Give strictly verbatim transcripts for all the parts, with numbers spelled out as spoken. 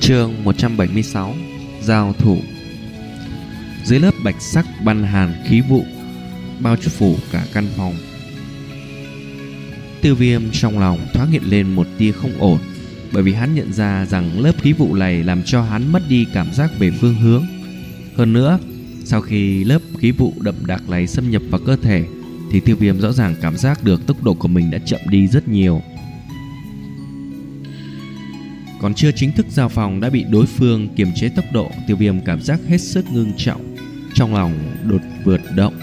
Chương một trăm bảy mươi sáu. Giao thủ. Dưới lớp bạch sắc băng hàn khí vụ bao phủ cả căn phòng, Tiêu Viêm trong lòng thoáng hiện lên một tia không ổn, bởi vì hắn nhận ra rằng lớp khí vụ này làm cho hắn mất đi cảm giác về phương hướng. Hơn nữa, sau khi lớp khí vụ đậm đặc này xâm nhập vào cơ thể, thì Tiêu Viêm rõ ràng cảm giác được tốc độ của mình đã chậm đi rất nhiều. Còn chưa chính thức giao phòng đã bị đối phương kiềm chế tốc độ, Tiêu Viêm cảm giác hết sức ngưng trọng, trong lòng đột vượt động.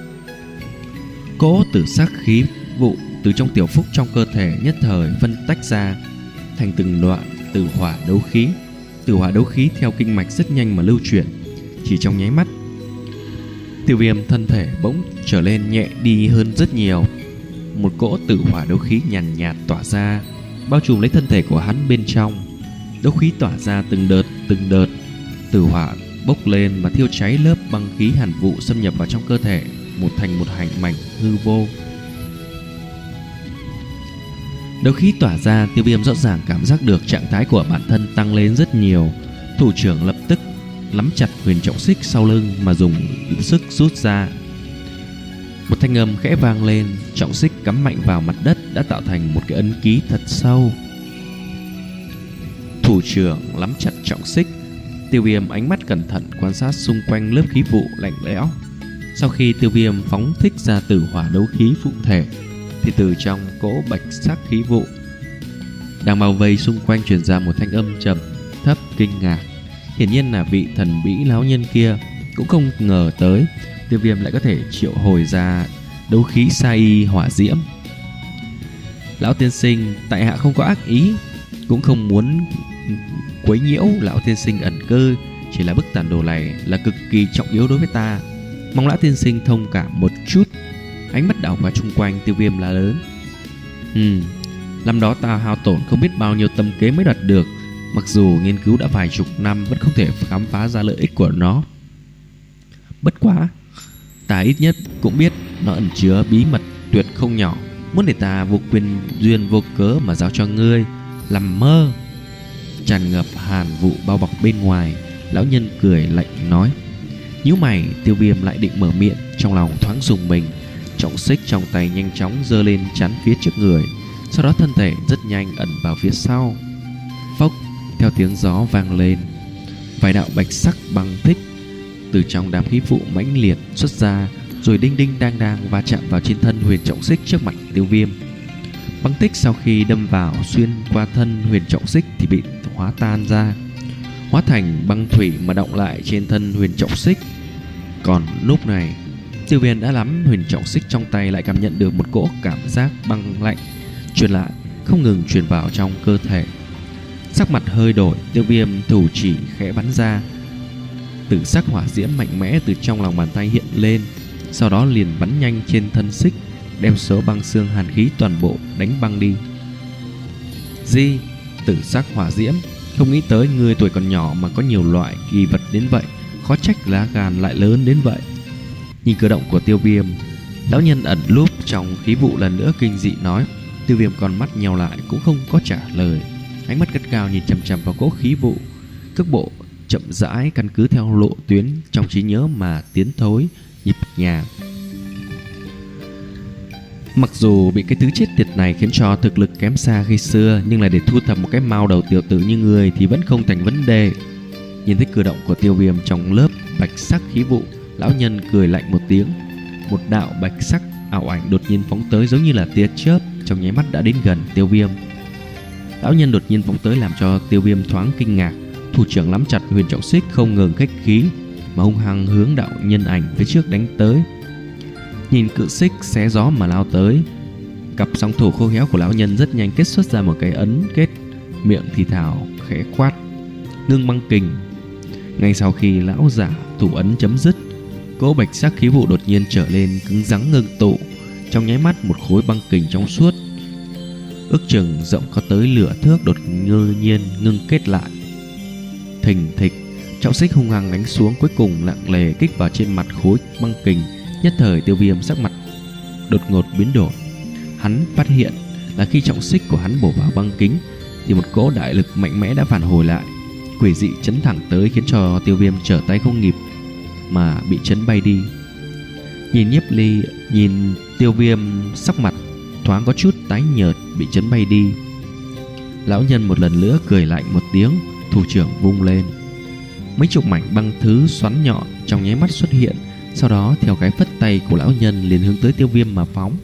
Cỗ tử sắc khí vụ từ trong tiểu phúc trong cơ thể nhất thời phân tách ra thành từng đoạn tử hỏa đấu khí. Tử hỏa đấu khí theo kinh mạch rất nhanh mà lưu chuyển, chỉ trong nháy mắt, Tiêu Viêm thân thể bỗng trở lên nhẹ đi hơn rất nhiều. Một cỗ tử hỏa đấu khí nhàn nhạt tỏa ra, bao trùm lấy thân thể của hắn bên trong. Đấu khí tỏa ra từng đợt từng đợt, tử hỏa bốc lên và thiêu cháy lớp băng khí hàn vụ xâm nhập vào trong cơ thể, một thành một hành mảnh hư vô. Đấu khí tỏa ra, Tiêu Viêm rõ ràng cảm giác được trạng thái của bản thân tăng lên rất nhiều. Thủ trưởng lập tức nắm chặt huyền trọng xích sau lưng mà dùng sức rút ra. Một thanh âm khẽ vang lên, trọng xích cắm mạnh vào mặt đất đã tạo thành một cái ấn ký thật sâu. Thủ trưởng nắm chặt trọng xích, Tiêu Viêm ánh mắt cẩn thận quan sát xung quanh lớp khí vụ lạnh lẽo. Sau khi Tiêu Viêm phóng thích ra tử hỏa đấu khí phụ thể, thì từ trong cỗ bạch sắc khí vụ đang bao vây xung quanh truyền ra một thanh âm trầm thấp kinh ngạc. Hiển nhiên là vị thần bí lão nhân kia cũng không ngờ tới Tiêu Viêm lại có thể triệu hồi ra đấu khí sa y hỏa diễm. Lão tiên sinh, tại hạ không có ác ý, cũng không muốn quấy nhiễu lão tiên sinh ẩn cư, chỉ là bức tản đồ này là cực kỳ trọng yếu đối với ta, mong lão tiên sinh thông cảm một chút. Ánh mắt đảo qua chung quanh Tiêu Viêm là lớn. Ừ, năm đó ta hao tổn không biết bao nhiêu tâm kế mới đoạt được, mặc dù nghiên cứu đã vài chục năm vẫn không thể khám phá ra lợi ích của nó. Bất quá, ta ít nhất cũng biết nó ẩn chứa bí mật tuyệt không nhỏ, muốn để ta vô quyền duyên vô cớ mà giao cho ngươi, làm mơ. Tràn ngập hàn vụ bao bọc bên ngoài, lão nhân cười lạnh nói. Nhíu mày, Tiêu Viêm lại định mở miệng, trong lòng thoáng rùng mình. Trọng xích trong tay nhanh chóng giơ lên chắn phía trước người, sau đó thân thể rất nhanh ẩn vào phía sau. Phốc, theo tiếng gió vang lên, vài đạo bạch sắc băng tích từ trong đám khí vụ mãnh liệt xuất ra, rồi đinh đinh đang đang va chạm vào trên thân huyền trọng xích trước mặt Tiêu Viêm. Băng tích sau khi đâm vào xuyên qua thân huyền trọng xích thì bị hóa tan ra, hóa thành băng thủy mà đọng lại trên thân huyền trọng xích. Còn lúc này, Tiêu Viêm đã nắm huyền trọng xích trong tay lại cảm nhận được một cỗ cảm giác băng lạnh truyền lại, không ngừng truyền vào trong cơ thể. Sắc mặt hơi đổi, Tiêu Viêm thủ chỉ khẽ bắn ra, tử sắc hỏa diễm mạnh mẽ từ trong lòng bàn tay hiện lên, sau đó liền bắn nhanh trên thân xích, đem số băng xương hàn khí toàn bộ đánh băng đi. Di, tử sắc hỏa diễm, không nghĩ tới người tuổi còn nhỏ mà có nhiều loại kỳ vật đến vậy, khó trách lá gan lại lớn đến vậy. Nhìn cử động của Tiêu Viêm, lão nhân ẩn núp trong khí vụ lần nữa kinh dị nói. Tiêu Viêm con mắt nheo lại cũng không có trả lời, ánh mắt cất cao nhìn chằm chằm vào cỗ khí vụ, cước bộ chậm rãi căn cứ theo lộ tuyến trong trí nhớ mà tiến thối nhịp nhàng. Mặc dù bị cái thứ chết tiệt này khiến cho thực lực kém xa khi xưa, nhưng là để thu thập một cái mao đầu tiểu tử như người thì vẫn không thành vấn đề. Nhìn thấy cử động của Tiêu Viêm trong lớp bạch sắc khí vụ, lão nhân cười lạnh một tiếng. Một đạo bạch sắc ảo ảnh đột nhiên phóng tới giống như là tia chớp, trong nháy mắt đã đến gần Tiêu Viêm. Lão nhân đột nhiên phóng tới làm cho Tiêu Viêm thoáng kinh ngạc, thủ trưởng nắm chặt huyền trọng xích không ngừng khách khí mà hung hăng hướng đạo nhân ảnh phía trước đánh tới. Nhìn cự xích xé gió mà lao tới, cặp song thủ khô héo của lão nhân rất nhanh kết xuất ra một cái ấn kết, miệng thì thào khẽ quát ngưng băng kình. Ngay sau khi lão giả thủ ấn chấm dứt, cỗ bạch sắc khí vụ đột nhiên trở lên cứng rắn ngưng tụ, trong nháy mắt một khối băng kình trong suốt ước chừng rộng có tới lửa thước đột nhiên ngưng kết lại. Thình thịch, trọng xích hung hăng đánh xuống, cuối cùng nặng nề kích vào trên mặt khối băng kình. Nhất thời Tiêu Viêm sắc mặt đột ngột biến đổi. Hắn phát hiện là khi trọng xích của hắn bổ vào băng kính thì một cỗ đại lực mạnh mẽ đã phản hồi lại, quỷ dị chấn thẳng tới, khiến cho Tiêu Viêm trở tay không kịp mà bị chấn bay đi. Nhìn Nhiếp Ly, nhìn Tiêu Viêm sắc mặt thoáng có chút tái nhợt, bị chấn bay đi. Lão nhân một lần nữa cười lạnh một tiếng, thủ trưởng vung lên. Mấy chục mảnh băng thứ xoắn nhọn trong nháy mắt xuất hiện, sau đó theo cái phất tay của lão nhân liền hướng tới Tiêu Viêm mà phóng.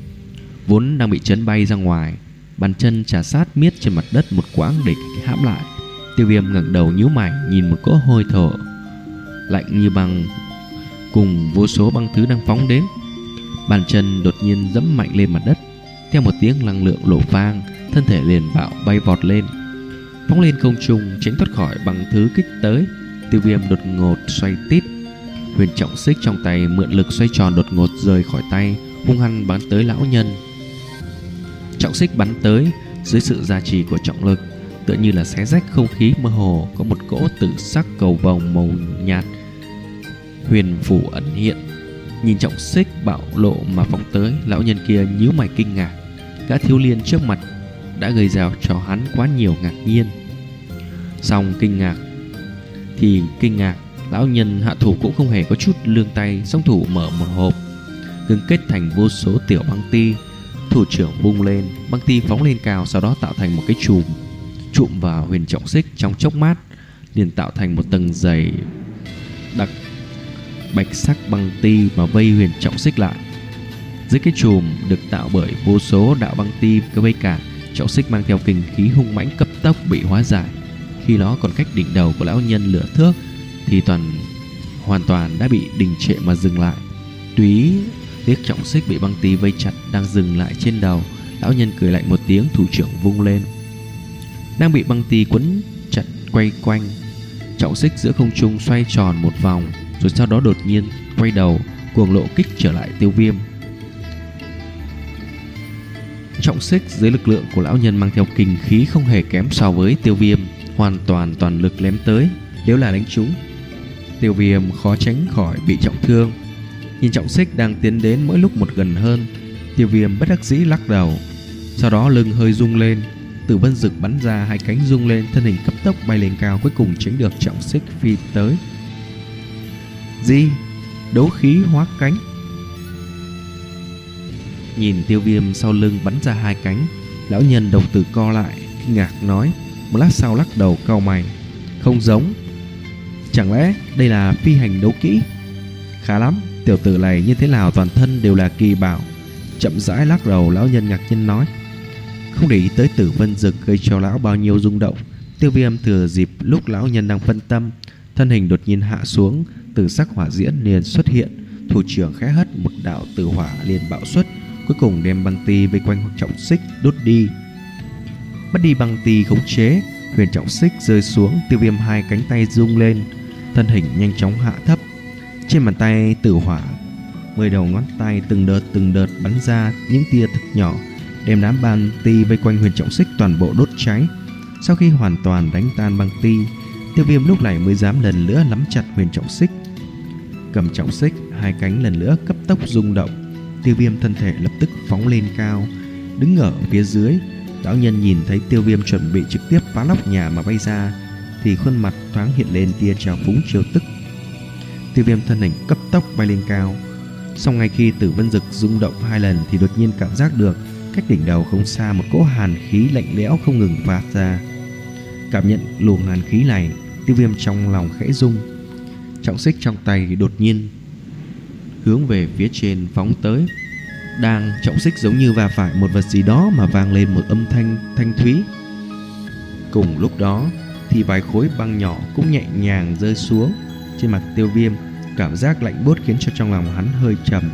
Vốn đang bị chấn bay ra ngoài, bàn chân trà sát miết trên mặt đất một quãng để hãm lại. Tiêu Viêm ngẩng đầu nhíu mày nhìn một cỗ hôi thở lạnh như băng cùng vô số băng thứ đang phóng đến. Bàn chân đột nhiên giẫm mạnh lên mặt đất, theo một tiếng năng lượng nổ vang, thân thể liền bạo bay vọt lên, phóng lên không trung tránh thoát khỏi băng thứ kích tới. Tiêu Viêm đột ngột xoay tít, huyền trọng xích trong tay mượn lực xoay tròn đột ngột rời khỏi tay, hung hăng bắn tới lão nhân. Trọng xích bắn tới dưới sự gia trì của trọng lực, tựa như là xé rách không khí mơ hồ, có một cỗ tử sắc cầu vồng màu nhạt huyền phủ ẩn hiện. Nhìn trọng xích bạo lộ mà phóng tới, lão nhân kia nhíu mày kinh ngạc. Gã thiếu niên trước mặt đã gây ra cho hắn quá nhiều ngạc nhiên. Xong kinh ngạc thì kinh ngạc, lão nhân hạ thủ cũng không hề có chút lương tay, song thủ mở một hộp, ngưng kết thành vô số tiểu băng ti. Thủ trưởng vung lên, băng ti phóng lên cao, sau đó tạo thành một cái chùm, chụm vào huyền trọng xích. Trong chốc mát liền tạo thành một tầng dày đặc bạch sắc băng ti mà vây huyền trọng xích lại. Dưới cái chùm được tạo bởi vô số đạo băng ti cơ vây cả, trọng xích mang theo kinh khí hung mãnh cấp tốc bị hóa giải. Khi nó còn cách đỉnh đầu của lão nhân lửa thước thì toàn hoàn toàn đã bị đình trệ mà dừng lại. Túy tiếc trọng xích bị băng ti vây chặt đang dừng lại trên đầu, lão nhân cười lạnh một tiếng, thủ trưởng vung lên. Đang bị băng ti quấn chặt quay quanh, trọng xích giữa không trung xoay tròn một vòng, rồi sau đó đột nhiên quay đầu cuồng lộ kích trở lại Tiêu Viêm. Trọng xích dưới lực lượng của lão nhân mang theo kinh khí không hề kém so với Tiêu Viêm, hoàn toàn toàn lực lém tới. Nếu là đánh trúng, Tiêu Viêm khó tránh khỏi bị trọng thương. Nhìn trọng xích đang tiến đến mỗi lúc một gần hơn, Tiêu Viêm bất đắc dĩ lắc đầu. Sau đó lưng hơi rung lên, Tử Vân Dực bắn ra hai cánh rung lên, thân hình cấp tốc bay lên cao, cuối cùng tránh được trọng xích phi tới. Gì? Đấu khí hóa cánh. Nhìn Tiêu Viêm sau lưng bắn ra hai cánh, lão nhân đồng tử co lại, kinh ngạc nói. Một lát sau lắc đầu cau mày. Không giống. Chẳng lẽ đây là phi hành đấu kỹ? Khá lắm, tiểu tử này như thế nào toàn thân đều là kỳ bảo. Chậm rãi lắc đầu, lão nhân ngạc nhiên nói. Không để ý tới Tử Vân Dực gây cho lão bao nhiêu rung động, Tiêu Viêm thừa dịp lúc lão nhân đang phân tâm, thân hình đột nhiên hạ xuống, tử sắc hỏa diễm liền xuất hiện. Thủ trưởng khẽ hất một đạo tử hỏa liền bạo xuất, cuối cùng đem băng ti vây quanh trọng xích đốt đi. Mất đi băng ti khống chế, huyền trọng xích rơi xuống. Tiêu Viêm hai cánh tay rung lên, thân hình nhanh chóng hạ thấp. Trên bàn tay tử hỏa, mười đầu ngón tay từng đợt từng đợt bắn ra những tia thực nhỏ, đem đám băng ti vây quanh huyền trọng xích toàn bộ đốt cháy. Sau khi hoàn toàn đánh tan băng ti, Tiêu Viêm lúc này mới dám lần nữa nắm chặt huyền trọng xích. Cầm trọng xích, hai cánh lần nữa cấp tốc rung động. Tiêu Viêm thân thể lập tức phóng lên cao, đứng ở phía dưới. Lão nhân nhìn thấy Tiêu Viêm chuẩn bị trực tiếp phá nóc nhà mà bay ra, thì khuôn mặt thoáng hiện lên tia trào phúng chiêu tức. Tiêu Viêm thân hình cấp tốc bay lên cao. Sau ngay khi Tử Vân Dực rung động hai lần thì đột nhiên cảm giác được cách đỉnh đầu không xa một cỗ hàn khí lạnh lẽo không ngừng phát ra. Cảm nhận luồng hàn khí này, Tiêu Viêm trong lòng khẽ rung. Trọng xích trong tay thì đột nhiên hướng về phía trên phóng tới. Đang trọng xích giống như va phải một vật gì đó mà vang lên một âm thanh thanh thúy. Cùng lúc đó thì vài khối băng nhỏ cũng nhẹ nhàng rơi xuống trên mặt Tiêu Viêm. Cảm giác lạnh buốt khiến cho trong lòng hắn hơi trầm.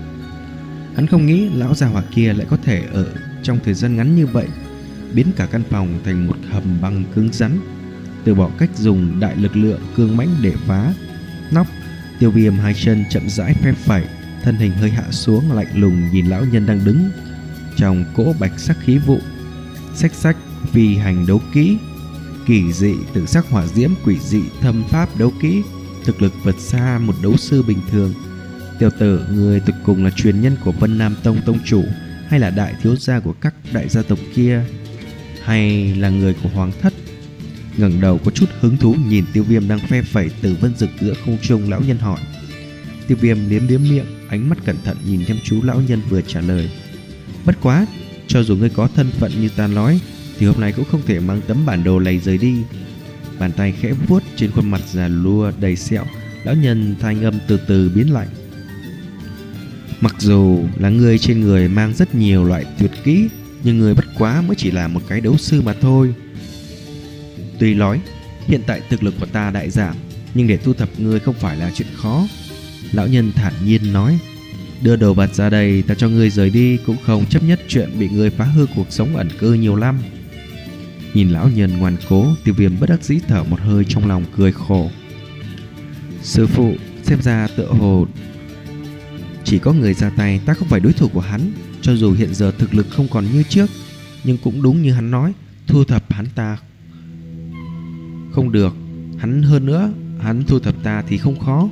Hắn không nghĩ lão già hỏa kia lại có thể ở trong thời gian ngắn như vậy biến cả căn phòng thành một hầm băng cứng rắn. Từ bỏ cách dùng đại lực lượng cương mãnh để phá nóc, Tiêu Viêm hai chân chậm rãi phép phẩy, thân hình hơi hạ xuống, lạnh lùng nhìn lão nhân đang đứng trong cỗ bạch sắc khí vụ. Xách xách phi hành đấu kỹ, kỳ dị tử sắc hỏa diễm, quỷ dị thâm pháp đấu kỹ, thực lực vượt xa một đấu sư bình thường. Tiểu tử, người thực cùng là truyền nhân của Vân Nam Tông tông chủ, hay là đại thiếu gia của các đại gia tộc kia, hay là người của hoàng thất? ngẩng đầu có chút hứng thú nhìn Tiêu Viêm đang phe phẩy từ vân dực giữa không trung. Lão nhân hỏi. Tiêu Viêm liếm liếm miệng, ánh mắt cẩn thận nhìn chăm chú lão nhân vừa trả lời. Bất quá, cho dù ngươi có thân phận như ta nói thì hôm nay cũng không thể mang tấm bản đồ này rời đi. Bàn tay khẽ vuốt trên khuôn mặt già lua đầy sẹo, lão nhân thanh âm từ từ biến lạnh. Mặc dù là ngươi trên người mang rất nhiều loại tuyệt kỹ, nhưng ngươi bất quá mới chỉ là một cái đấu sư mà thôi. Tuy nói hiện tại thực lực của ta đại giảm, nhưng để thu thập ngươi không phải là chuyện khó. Lão nhân thản nhiên nói. Đưa đồ vật ra đây, ta cho ngươi rời đi, cũng không chấp nhất chuyện bị ngươi phá hư cuộc sống ẩn cư nhiều năm. Nhìn lão nhân ngoan cố, Tiêu Viêm bất đắc dĩ thở một hơi, trong lòng cười khổ. Sư phụ, xem ra tựa hồ chỉ có người ra tay, ta không phải đối thủ của hắn. Cho dù hiện giờ thực lực không còn như trước, nhưng cũng đúng như hắn nói, thu thập hắn ta không được. Hắn hơn nữa, hắn thu thập ta thì không khó.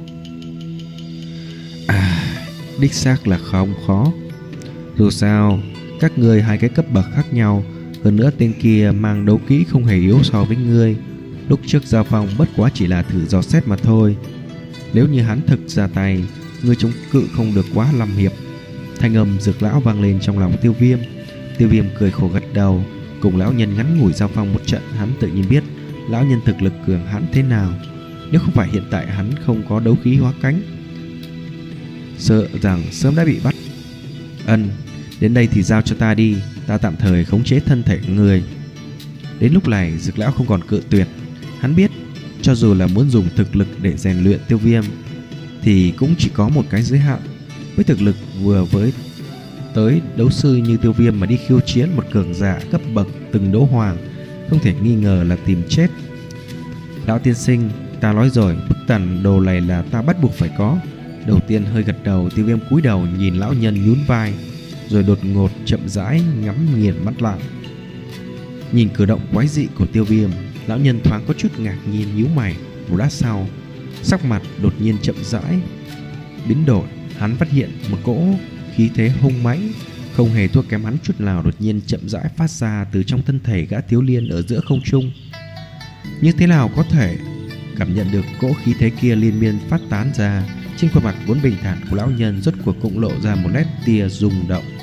À, đích xác là không khó. Dù sao, các ngươi hai cái cấp bậc khác nhau, hơn nữa tên kia mang đấu kỹ không hề yếu so với ngươi. Lúc trước giao phong bất quá chỉ là thử dò xét mà thôi. Nếu như hắn thực ra tay, ngươi chống cự không được quá năm hiệp. Thanh âm Dược lão vang lên trong lòng Tiêu Viêm. Tiêu Viêm cười khổ gật đầu. Cùng lão nhân ngắn ngủi giao phong một trận, hắn tự nhiên biết lão nhân thực lực cường hãn thế nào. Nếu không phải hiện tại hắn không có đấu khí hóa cánh, sợ rằng sớm đã bị bắt. Ân, đến đây thì giao cho ta đi, ta tạm thời khống chế thân thể người. Đến lúc này Dược lão không còn cự tuyệt. Hắn biết cho dù là muốn dùng thực lực để rèn luyện Tiêu Viêm thì cũng chỉ có một cái giới hạn. Với thực lực vừa với tới đấu sư như Tiêu Viêm mà đi khiêu chiến một cường giả cấp bậc từng đấu hoàng, không thể nghi ngờ là tìm chết. Lão tiên sinh, ta nói rồi, bức tàn đồ này là ta bắt buộc phải có. Đầu tiên hơi gật đầu, Tiêu Viêm cúi đầu nhìn lão nhân nhún vai, rồi đột ngột chậm rãi ngắm nghiền mắt lại. Nhìn cử động quái dị của Tiêu Viêm, lão nhân thoáng có chút ngạc nhiên nhíu mày. Một lát sau, sắc mặt đột nhiên chậm rãi biến đổi. Hắn phát hiện một cỗ khí thế hung mãnh không hề thua kém hắn chút nào đột nhiên chậm rãi phát ra từ trong thân thể gã thiếu niên ở giữa không trung. Như thế nào có thể? Cảm nhận được cỗ khí thế kia liên miên phát tán ra, trên khuôn mặt vốn bình thản của lão nhân rốt cuộc cũng lộ ra một nét tia rung động.